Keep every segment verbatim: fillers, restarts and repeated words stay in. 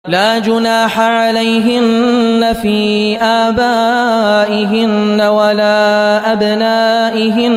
لا جناح عليهن في آبائهن ولا أبنائهن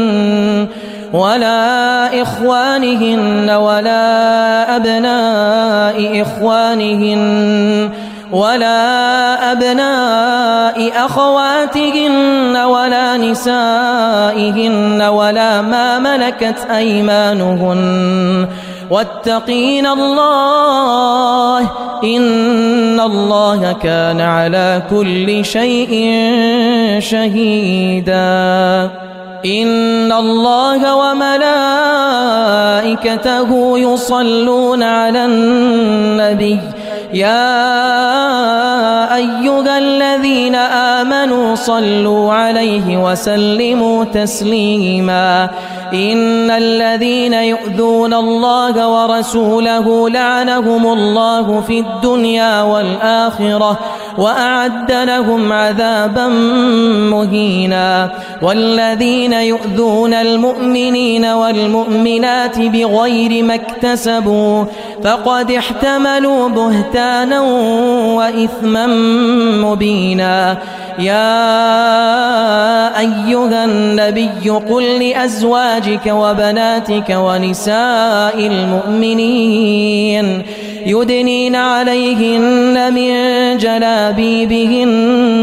ولا إخوانهن ولا أبناء إخوانهن ولا أبناء أخواتهن ولا نسائهن ولا ما ملكت أيمانهن واتقين الله إن الله كان على كل شيء شهيدا. إن الله وملائكته يصلون على النبي يا أيها الذين آمنوا صلوا عليه وسلموا تسليما. إن الذين يؤذون الله ورسوله لعنهم الله في الدنيا والآخرة وأعد لهم عذابا مهينا. والذين يؤذون المؤمنين والمؤمنات بغير ما اكتسبوا فقد احتملوا بهتانا وإثما مبينا. يا أيها النبي قل لأزواجك وبناتك ونساء المؤمنين يدنين عليهن من جلابيبهن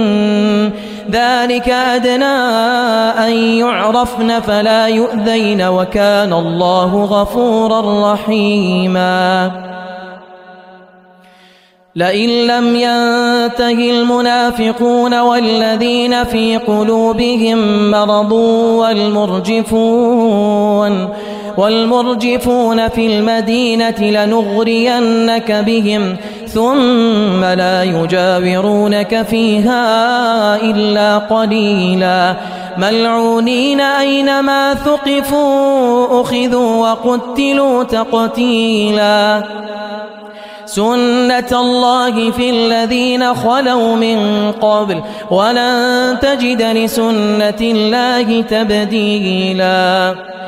ذلك أدنى أن يعرفن فلا يؤذين وكان الله غفورا رحيما. لئن لم ينته المنافقون والذين في قلوبهم مرض والمرجفون والمرجفون في المدينة لنغرينك بهم ثم لا يجاورونك فيها إلا قليلا. ملعونين أينما ثقفوا أخذوا وقتلوا تقتيلا. سنة الله في الذين خلوا من قبل ولن تجد لسنة الله تبديلا.